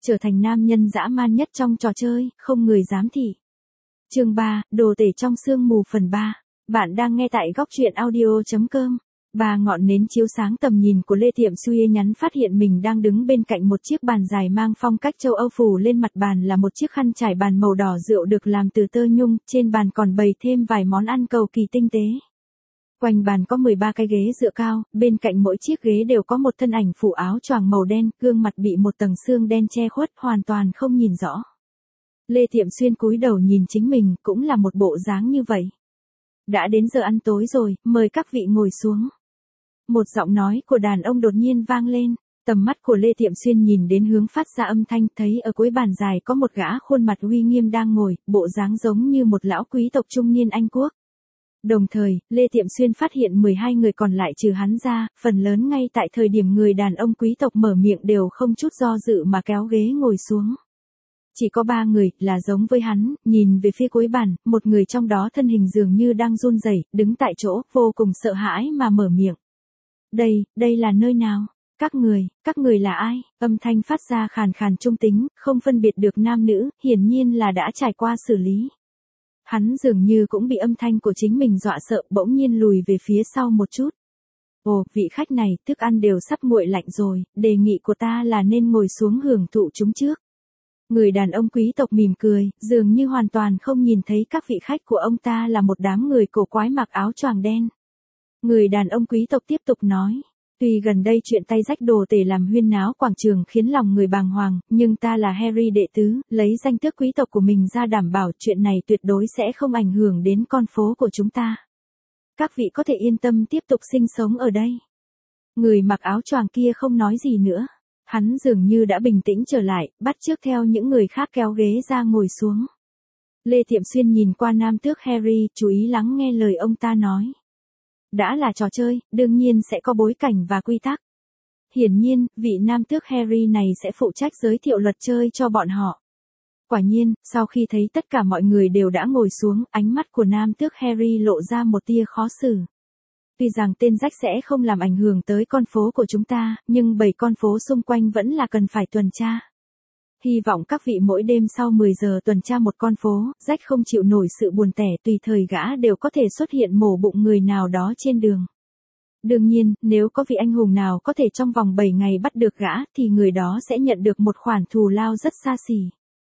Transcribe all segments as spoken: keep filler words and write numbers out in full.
trở thành nam nhân dã man nhất trong trò chơi, không người dám thị. Chương ba, đồ tể trong sương mù phần ba. Bạn đang nghe tại góc truyện audio chấm com. Ba ngọn nến chiếu sáng tầm nhìn của Lê Tiệm Xuy nhắn phát hiện mình đang đứng bên cạnh một chiếc bàn dài mang phong cách châu Âu, phủ lên mặt bàn là một chiếc khăn trải bàn màu đỏ rượu được làm từ tơ nhung, trên bàn còn bày thêm vài món ăn cầu kỳ tinh tế. Quanh bàn có mười ba cái ghế dựa cao, bên cạnh mỗi chiếc ghế đều có một thân ảnh phủ áo choàng màu đen, gương mặt bị một tầng sương đen che khuất, hoàn toàn không nhìn rõ. Lê Tiệm Xuyên cúi đầu nhìn chính mình, cũng là một bộ dáng như vậy. Đã đến giờ ăn tối rồi, mời các vị ngồi xuống. Một giọng nói của đàn ông đột nhiên vang lên, tầm mắt của Lê Tiệm Xuyên nhìn đến hướng phát ra âm thanh, thấy ở cuối bàn dài có một gã khuôn mặt uy nghiêm đang ngồi, bộ dáng giống như một lão quý tộc trung niên Anh Quốc. Đồng thời, Lê Tiệm Xuyên phát hiện mười hai người còn lại trừ hắn ra, phần lớn ngay tại thời điểm người đàn ông quý tộc mở miệng đều không chút do dự mà kéo ghế ngồi xuống. Chỉ có ba người, là giống với hắn, nhìn về phía cuối bàn, một người trong đó thân hình dường như đang run rẩy, đứng tại chỗ, vô cùng sợ hãi mà mở miệng. Đây, đây là nơi nào? Các người, các người là ai? Âm thanh phát ra khàn khàn trung tính, không phân biệt được nam nữ, hiển nhiên là đã trải qua xử lý. Hắn dường như cũng bị âm thanh của chính mình dọa sợ, bỗng nhiên lùi về phía sau một chút. Ồ, vị khách này, thức ăn đều sắp nguội lạnh rồi, đề nghị của ta là nên ngồi xuống hưởng thụ chúng trước. Người đàn ông quý tộc mỉm cười, dường như hoàn toàn không nhìn thấy các vị khách của ông ta là một đám người cổ quái mặc áo choàng đen. Người đàn ông quý tộc tiếp tục nói. Tuy gần đây chuyện tay rách đồ tể làm huyên náo quảng trường khiến lòng người bàng hoàng, nhưng ta là Harry đệ tứ, lấy danh tước quý tộc của mình ra đảm bảo chuyện này tuyệt đối sẽ không ảnh hưởng đến con phố của chúng ta. Các vị có thể yên tâm tiếp tục sinh sống ở đây. Người mặc áo choàng kia không nói gì nữa. Hắn dường như đã bình tĩnh trở lại, bắt chước theo những người khác kéo ghế ra ngồi xuống. Lê Tiệm Xuyên nhìn qua nam tước Harry, chú ý lắng nghe lời ông ta nói. Đã là trò chơi, đương nhiên sẽ có bối cảnh và quy tắc. Hiển nhiên, vị nam tước Harry này sẽ phụ trách giới thiệu luật chơi cho bọn họ. Quả nhiên, sau khi thấy tất cả mọi người đều đã ngồi xuống, ánh mắt của nam tước Harry lộ ra một tia khó xử. Tuy rằng tên rách sẽ không làm ảnh hưởng tới con phố của chúng ta, nhưng bảy con phố xung quanh vẫn là cần phải tuần tra. Hy vọng các vị mỗi đêm sau mười giờ tuần tra một con phố, rách không chịu nổi sự buồn tẻ, tùy thời gã đều có thể xuất hiện mổ bụng người nào đó trên đường. Đương nhiên, nếu có vị anh hùng nào có thể trong vòng bảy ngày bắt được gã, thì người đó sẽ nhận được một khoản thù lao rất xa xỉ.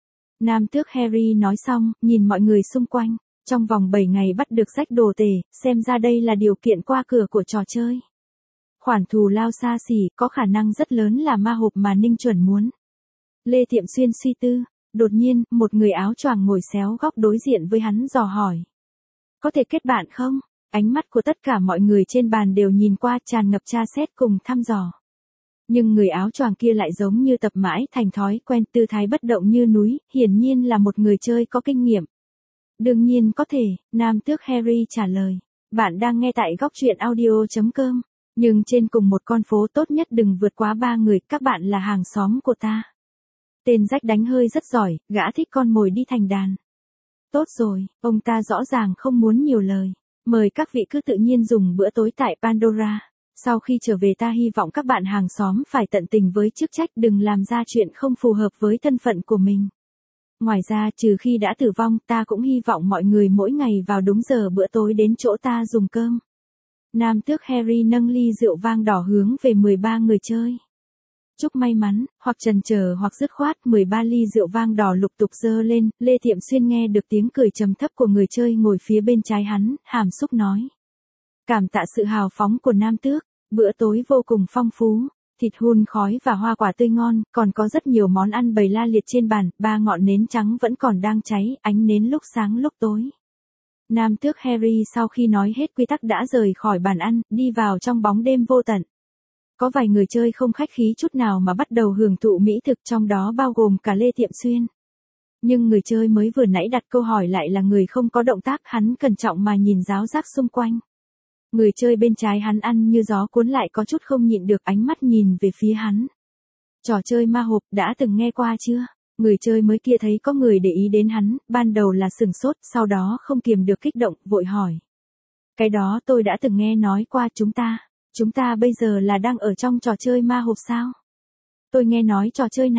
Nam tước Harry nói xong, nhìn mọi người xung quanh. Trong vòng bảy ngày bắt được rách đồ tể, xem ra đây là điều kiện qua cửa của trò chơi. Khoản thù lao xa xỉ, có khả năng rất lớn là ma hộp mà Ninh Chuẩn muốn. Lê Tiệm Xuyên suy tư, đột nhiên, một người áo choàng ngồi xéo góc đối diện với hắn dò hỏi. Có thể kết bạn không? Ánh mắt của tất cả mọi người trên bàn đều nhìn qua, tràn ngập tra xét cùng thăm dò. Nhưng người áo choàng kia lại giống như tập mãi thành thói quen, tư thái bất động như núi, hiển nhiên là một người chơi có kinh nghiệm. Đương nhiên có thể, nam tước Harry trả lời. Bạn đang nghe tại góc truyện audio chấm com. Nhưng trên cùng một con phố tốt nhất đừng vượt quá ba người, các bạn là hàng xóm của ta. Tên rách đánh hơi rất giỏi, gã thích con mồi đi thành đàn. Tốt rồi, ông ta rõ ràng không muốn nhiều lời. Mời các vị cứ tự nhiên dùng bữa tối tại Pandora. Sau khi trở về ta hy vọng các bạn hàng xóm phải tận tình với chức trách, đừng làm ra chuyện không phù hợp với thân phận của mình. Ngoài ra, trừ khi đã tử vong, ta cũng hy vọng mọi người mỗi ngày vào đúng giờ bữa tối đến chỗ ta dùng cơm. Nam tước Harry nâng ly rượu vang đỏ hướng về mười ba người chơi. Chúc may mắn, hoặc chần chờ hoặc dứt khoát, mười ba ly rượu vang đỏ lục tục dơ lên, Lê Tiệm Xuyên nghe được tiếng cười trầm thấp của người chơi ngồi phía bên trái hắn, hàm xúc nói. Cảm tạ sự hào phóng của nam tước, bữa tối vô cùng phong phú. Thịt hun khói và hoa quả tươi ngon, còn có rất nhiều món ăn bày la liệt trên bàn, ba ngọn nến trắng vẫn còn đang cháy, ánh nến lúc sáng lúc tối. Nam tước Harry sau khi nói hết quy tắc đã rời khỏi bàn ăn, đi vào trong bóng đêm vô tận. Có vài người chơi không khách khí chút nào mà bắt đầu hưởng thụ mỹ thực, trong đó bao gồm cả Lê Tiệm Xuyên. Nhưng người chơi mới vừa nãy đặt câu hỏi lại là người không có động tác, hắn cẩn trọng mà nhìn ráo rác xung quanh. Người chơi bên trái hắn ăn như gió cuốn lại có chút không nhịn được, ánh mắt nhìn về phía hắn. Trò chơi ma hộp đã từng nghe qua chưa? Người chơi mới kia thấy có người để ý đến hắn, ban đầu là sừng sốt, sau đó không kiềm được kích động, vội hỏi. Cái đó tôi đã từng nghe nói qua, chúng ta, chúng ta bây giờ là đang ở trong trò chơi ma hộp sao? Tôi nghe nói trò chơi này,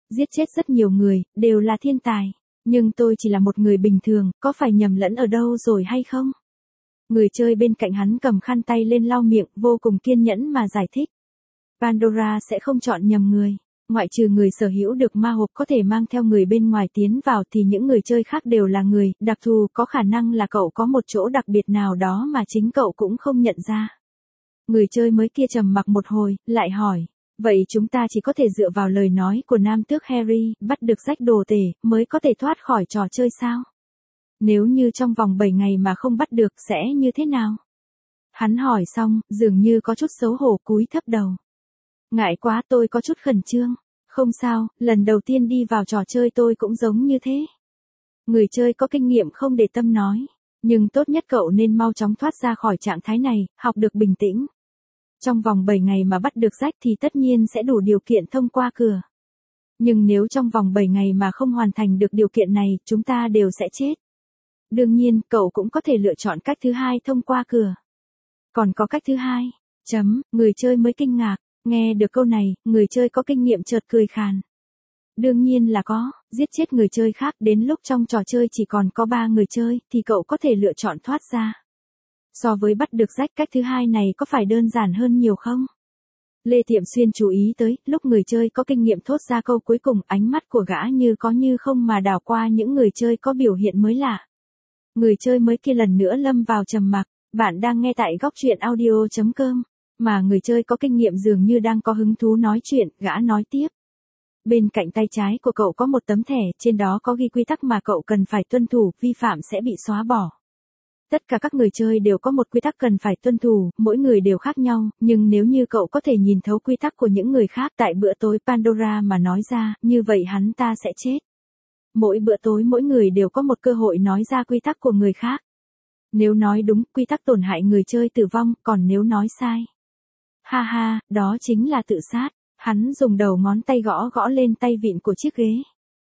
giết chết rất nhiều người, đều là thiên tài. Nhưng tôi chỉ là một người bình thường, có phải nhầm lẫn ở đâu rồi hay không? Người chơi bên cạnh hắn cầm khăn tay lên lau miệng, vô cùng kiên nhẫn mà giải thích. Pandora sẽ không chọn nhầm người. Ngoại trừ người sở hữu được ma hộp có thể mang theo người bên ngoài tiến vào thì những người chơi khác đều là người đặc thù, có khả năng là cậu có một chỗ đặc biệt nào đó mà chính cậu cũng không nhận ra. Người chơi mới kia trầm mặc một hồi, lại hỏi. Vậy chúng ta chỉ có thể dựa vào lời nói của nam tước Harry, bắt được rách đồ tể, mới có thể thoát khỏi trò chơi sao? Nếu như trong vòng bảy ngày mà không bắt được sẽ như thế nào? Hắn hỏi xong, dường như có chút xấu hổ cúi thấp đầu. Ngại quá, tôi có chút khẩn trương. Không sao, lần đầu tiên đi vào trò chơi tôi cũng giống như thế. Người chơi có kinh nghiệm không để tâm nói. Nhưng tốt nhất cậu nên mau chóng thoát ra khỏi trạng thái này, học được bình tĩnh. Trong vòng bảy ngày mà bắt được rách thì tất nhiên sẽ đủ điều kiện thông qua cửa. Nhưng nếu trong vòng bảy ngày mà không hoàn thành được điều kiện này, chúng ta đều sẽ chết. Đương nhiên, cậu cũng có thể lựa chọn cách thứ hai thông qua cửa. Còn có cách thứ hai. Chấm, người chơi mới kinh ngạc. Nghe được câu này, người chơi có kinh nghiệm chợt cười khàn. Đương nhiên là có, giết chết người chơi khác đến lúc trong trò chơi chỉ còn có ba người chơi thì cậu có thể lựa chọn thoát ra. So với bắt được rách, cách thứ hai này có phải đơn giản hơn nhiều không? Lê Tiệm Xuyên chú ý tới, lúc người chơi có kinh nghiệm thốt ra câu cuối cùng, ánh mắt của gã như có như không mà đảo qua những người chơi có biểu hiện mới lạ. Người chơi mới kia lần nữa lâm vào trầm mặc. Bạn đang nghe tại góc truyện audio chấm com. Mà người chơi có kinh nghiệm dường như đang có hứng thú nói chuyện, gã nói tiếp. Bên cạnh tay trái của cậu có một tấm thẻ, trên đó có ghi quy tắc mà cậu cần phải tuân thủ, vi phạm sẽ bị xóa bỏ. Tất cả các người chơi đều có một quy tắc cần phải tuân thủ, mỗi người đều khác nhau, nhưng nếu như cậu có thể nhìn thấu quy tắc của những người khác tại bữa tối Pandora mà nói ra, như vậy hắn ta sẽ chết. Mỗi bữa tối mỗi người đều có một cơ hội nói ra quy tắc của người khác. Nếu nói đúng, quy tắc tổn hại người chơi tử vong, còn nếu nói sai. Ha ha, đó chính là tự sát. Hắn dùng đầu ngón tay gõ gõ lên tay vịn của chiếc ghế.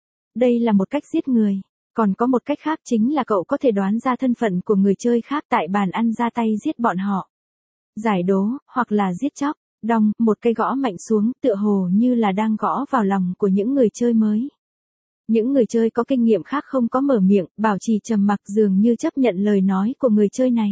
Đây là một cách giết người. Còn có một cách khác chính là cậu có thể đoán ra thân phận của người chơi khác tại bàn ăn, ra tay giết bọn họ. Giải đố, hoặc là giết chóc. Đong, một cây gõ mạnh xuống, tựa hồ như là đang gõ vào lòng của những người chơi mới. Những người chơi có kinh nghiệm khác không có mở miệng, bảo trì trầm mặc, dường như chấp nhận lời nói của người chơi này.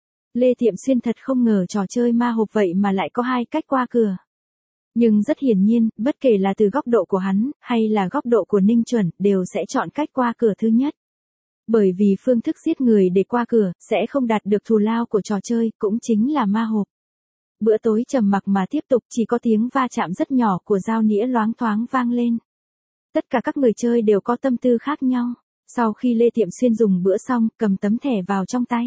Lê Tiệm Xuyên thật không ngờ trò chơi ma hộp vậy mà lại có hai cách qua cửa. Nhưng rất hiển nhiên, bất kể là từ góc độ của hắn, hay là góc độ của Ninh Chuẩn, đều sẽ chọn cách qua cửa thứ nhất. Bởi vì phương thức giết người để qua cửa, sẽ không đạt được thù lao của trò chơi, cũng chính là ma hộp. Bữa tối trầm mặc mà tiếp tục, chỉ có tiếng va chạm rất nhỏ của dao nĩa loáng thoáng vang lên. Tất cả các người chơi đều có tâm tư khác nhau. Sau khi Lê Tiệm Xuyên dùng bữa xong, cầm tấm thẻ vào trong tay.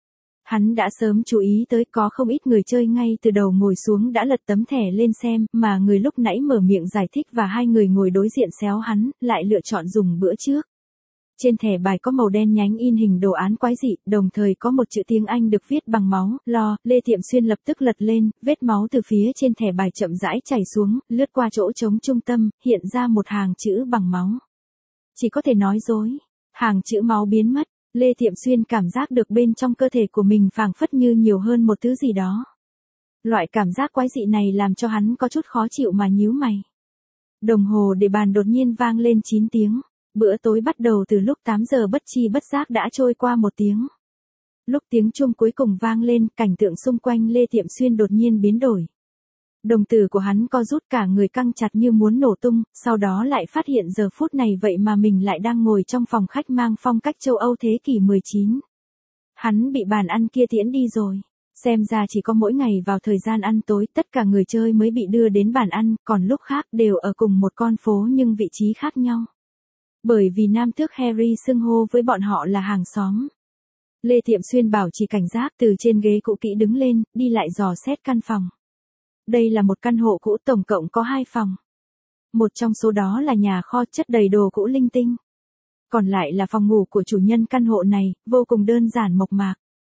Hắn đã sớm chú ý tới có không ít người chơi ngay từ đầu ngồi xuống đã lật tấm thẻ lên xem, mà người lúc nãy mở miệng giải thích và hai người ngồi đối diện xéo hắn, lại lựa chọn dùng bữa trước. Trên thẻ bài có màu đen nhánh in hình đồ án quái dị, đồng thời có một chữ tiếng Anh được viết bằng máu, lo, Lê Tiệm Xuyên lập tức lật lên, vết máu từ phía trên thẻ bài chậm rãi chảy xuống, lướt qua chỗ trống trung tâm, hiện ra một hàng chữ bằng máu. Chỉ có thể nói dối. Hàng chữ máu biến mất. Lê Tiệm Xuyên cảm giác được bên trong cơ thể của mình phảng phất như nhiều hơn một thứ gì đó. Loại cảm giác quái dị này làm cho hắn có chút khó chịu mà nhíu mày. Đồng hồ để bàn đột nhiên vang lên chín tiếng. Bữa tối bắt đầu từ lúc tám giờ, bất chi bất giác đã trôi qua một tiếng. Lúc tiếng chuông cuối cùng vang lên, cảnh tượng xung quanh Lê Tiệm Xuyên đột nhiên biến đổi. Đồng tử của hắn co rút, cả người căng chặt như muốn nổ tung, sau đó lại phát hiện giờ phút này vậy mà mình lại đang ngồi trong phòng khách mang phong cách châu Âu thế kỷ mười chín. Hắn bị bàn ăn kia tiễn đi rồi. Xem ra chỉ có mỗi ngày vào thời gian ăn tối, tất cả người chơi mới bị đưa đến bàn ăn, còn lúc khác đều ở cùng một con phố nhưng vị trí khác nhau. Bởi vì nam tước Harry xưng hô với bọn họ là hàng xóm. Lê Tiệm Xuyên bảo trì cảnh giác, từ trên ghế cũ kỹ đứng lên, đi lại dò xét căn phòng. Đây là một căn hộ cũ, tổng cộng có hai phòng. Một trong số đó là nhà kho chất đầy đồ cũ linh tinh. Còn lại là phòng ngủ của chủ nhân căn hộ này, vô cùng đơn giản mộc mạc.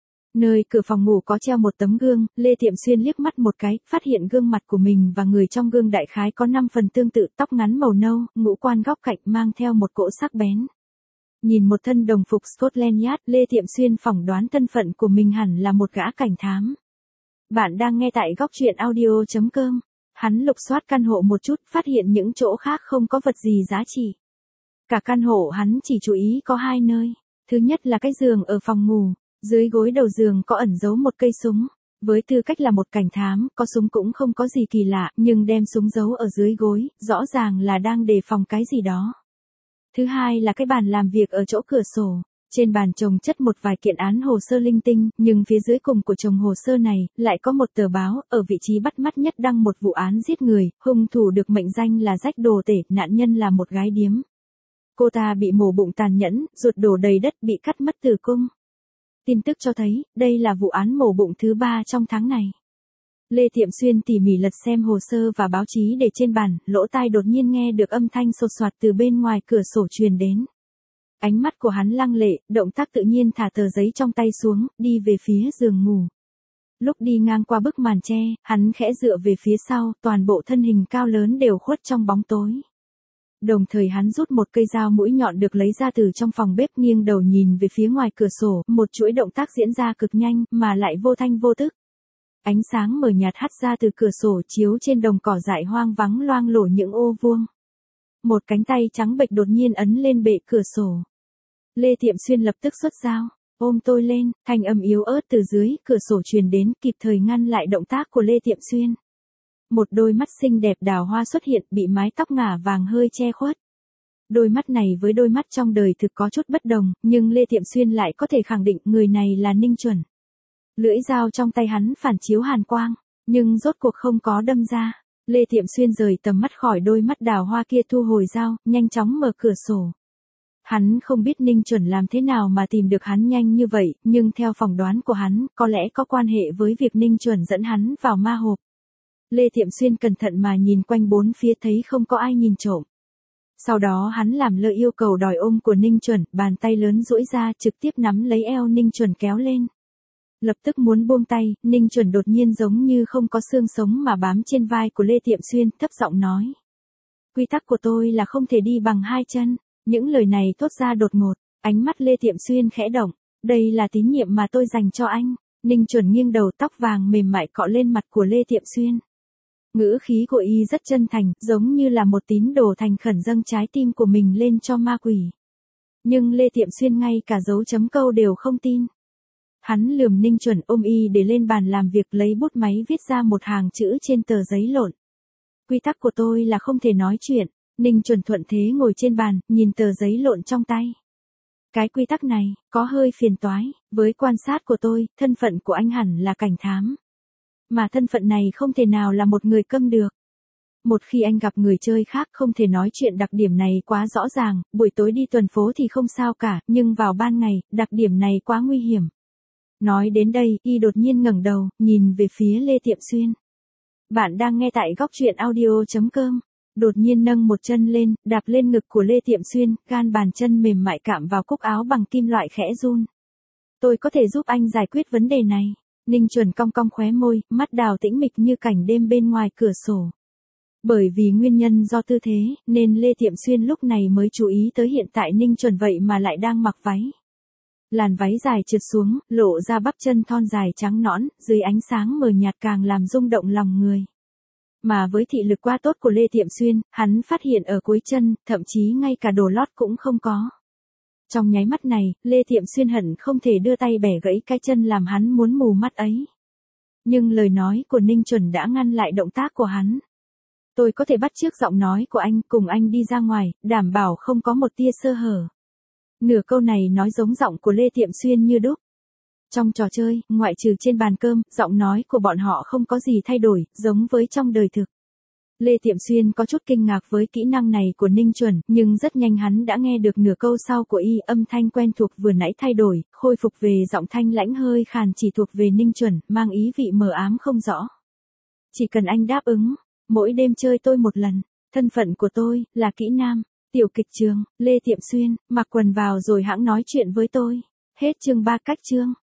Nơi cửa phòng ngủ có treo một tấm gương, Lê Tiệm Xuyên liếc mắt một cái, phát hiện gương mặt của mình và người trong gương đại khái có năm phần tương tự, tóc ngắn màu nâu, ngũ quan góc cạnh mang theo một cỗ sắc bén. Nhìn một thân đồng phục Scotland Yard, Lê Tiệm Xuyên phỏng đoán thân phận của mình hẳn là một gã cảnh thám. Bạn đang nghe tại góc truyện audio chấm com. Hắn lục soát căn hộ một chút, phát hiện những chỗ khác không có vật gì giá trị. Cả căn hộ hắn chỉ chú ý có hai nơi. Thứ nhất là cái giường ở phòng ngủ, dưới gối đầu giường có ẩn giấu một cây súng. Với tư cách là một cảnh thám, có súng cũng không có gì kỳ lạ, nhưng đem súng giấu ở dưới gối, rõ ràng là đang đề phòng cái gì đó. Thứ hai là cái bàn làm việc ở chỗ cửa sổ. Trên bàn chồng chất một vài kiện án hồ sơ linh tinh, nhưng phía dưới cùng của chồng hồ sơ này, lại có một tờ báo, ở vị trí bắt mắt nhất đăng một vụ án giết người, hung thủ được mệnh danh là Rách Đồ Tể, nạn nhân là một gái điếm. Cô ta bị mổ bụng tàn nhẫn, ruột đổ đầy đất, bị cắt mất tử cung. Tin tức cho thấy, đây là vụ án mổ bụng thứ ba trong tháng này. Lê Tiệm Xuyên tỉ mỉ lật xem hồ sơ và báo chí để trên bàn, lỗ tai đột nhiên nghe được âm thanh sột soạt từ bên ngoài cửa sổ truyền đến. Ánh mắt của hắn lăng lệ, động tác tự nhiên thả tờ giấy trong tay xuống, đi về phía giường ngủ. Lúc đi ngang qua bức màn tre, hắn khẽ dựa về phía sau, toàn bộ thân hình cao lớn đều khuất trong bóng tối. Đồng thời hắn rút một cây dao mũi nhọn được lấy ra từ trong phòng bếp, nghiêng đầu nhìn về phía ngoài cửa sổ, một chuỗi động tác diễn ra cực nhanh, mà lại vô thanh vô tức. Ánh sáng mờ nhạt hắt ra từ cửa sổ chiếu trên đồng cỏ dại hoang vắng loang lổ những ô vuông. Một cánh tay trắng bệch đột nhiên ấn lên bệ cửa sổ. Lê Tiệm Xuyên lập tức xuất dao, ôm tôi lên, thanh âm yếu ớt từ dưới cửa sổ truyền đến, kịp thời ngăn lại động tác của Lê Tiệm Xuyên. Một đôi mắt xinh đẹp đào hoa xuất hiện, bị mái tóc ngả vàng hơi che khuất. Đôi mắt này với đôi mắt trong đời thực có chút bất đồng, nhưng Lê Tiệm Xuyên lại có thể khẳng định người này là Ninh Chuẩn. Lưỡi dao trong tay hắn phản chiếu hàn quang, nhưng rốt cuộc không có đâm ra. Lê Tiệm Xuyên rời tầm mắt khỏi đôi mắt đào hoa kia, thu hồi dao, nhanh chóng mở cửa sổ. Hắn không biết Ninh Chuẩn làm thế nào mà tìm được hắn nhanh như vậy, nhưng theo phỏng đoán của hắn, có lẽ có quan hệ với việc Ninh Chuẩn dẫn hắn vào ma hộp. Lê Tiệm Xuyên cẩn thận mà nhìn quanh bốn phía, thấy không có ai nhìn trộm. Sau đó hắn làm lơ yêu cầu đòi ôm của Ninh Chuẩn, bàn tay lớn duỗi ra trực tiếp nắm lấy eo Ninh Chuẩn kéo lên. Lập tức muốn buông tay, Ninh Chuẩn đột nhiên giống như không có xương sống mà bám trên vai của Lê Tiệm Xuyên, thấp giọng nói. Quy tắc của tôi là không thể đi bằng hai chân. Những lời này thốt ra đột ngột, ánh mắt Lê Tiệm Xuyên khẽ động. Đây là tín nhiệm mà tôi dành cho anh. Ninh Chuẩn nghiêng đầu, tóc vàng mềm mại cọ lên mặt của Lê Tiệm Xuyên. Ngữ khí của y rất chân thành, giống như là một tín đồ thành khẩn dâng trái tim của mình lên cho ma quỷ. Nhưng Lê Tiệm Xuyên ngay cả dấu chấm câu đều không tin. Hắn lườm Ninh Chuẩn, ôm y để lên bàn làm việc, lấy bút máy viết ra một hàng chữ trên tờ giấy lộn. Quy tắc của tôi là không thể nói chuyện. Ninh Chuẩn thuận thế ngồi trên bàn, nhìn tờ giấy lộn trong tay. Cái quy tắc này, có hơi phiền toái, với quan sát của tôi, thân phận của anh hẳn là cảnh thám. Mà thân phận này không thể nào là một người câm được. Một khi anh gặp người chơi khác không thể nói chuyện, đặc điểm này quá rõ ràng, buổi tối đi tuần phố thì không sao cả, nhưng vào ban ngày, đặc điểm này quá nguy hiểm. Nói đến đây, y đột nhiên ngẩng đầu, nhìn về phía Lê Tiệm Xuyên. Bạn đang nghe tại góc truyện audio chấm com. Đột nhiên nâng một chân lên, đạp lên ngực của Lê Tiệm Xuyên, gan bàn chân mềm mại cạm vào cúc áo bằng kim loại khẽ run. Tôi có thể giúp anh giải quyết vấn đề này. Ninh Chuẩn cong cong khóe môi, mắt đào tĩnh mịch như cảnh đêm bên ngoài cửa sổ. Bởi vì nguyên nhân do tư thế, nên Lê Tiệm Xuyên lúc này mới chú ý tới hiện tại Ninh Chuẩn vậy mà lại đang mặc váy. Làn váy dài trượt xuống, lộ ra bắp chân thon dài trắng nõn, dưới ánh sáng mờ nhạt càng làm rung động lòng người. Mà với thị lực quá tốt của Lê Tiệm Xuyên, hắn phát hiện ở cuối chân, thậm chí ngay cả đồ lót cũng không có. Trong nháy mắt này, Lê Tiệm Xuyên hận không thể đưa tay bẻ gãy cái chân làm hắn muốn mù mắt ấy. Nhưng lời nói của Ninh Chuẩn đã ngăn lại động tác của hắn. Tôi có thể bắt chước giọng nói của anh, cùng anh đi ra ngoài, đảm bảo không có một tia sơ hở. Nửa câu này nói giống giọng của Lê Tiệm Xuyên như đúc. Trong trò chơi, ngoại trừ trên bàn cơm, giọng nói của bọn họ không có gì thay đổi, giống với trong đời thực. Lê Tiệm Xuyên có chút kinh ngạc với kỹ năng này của Ninh Chuẩn, nhưng rất nhanh hắn đã nghe được nửa câu sau của y, âm thanh quen thuộc vừa nãy thay đổi, khôi phục về giọng thanh lãnh hơi khàn chỉ thuộc về Ninh Chuẩn, mang ý vị mờ ám không rõ. Chỉ cần anh đáp ứng, mỗi đêm chơi tôi một lần, thân phận của tôi là kỹ nam, tiểu kịch trường, Lê Tiệm Xuyên, mặc quần vào rồi hãng nói chuyện với tôi. Hết chương ba cách chương.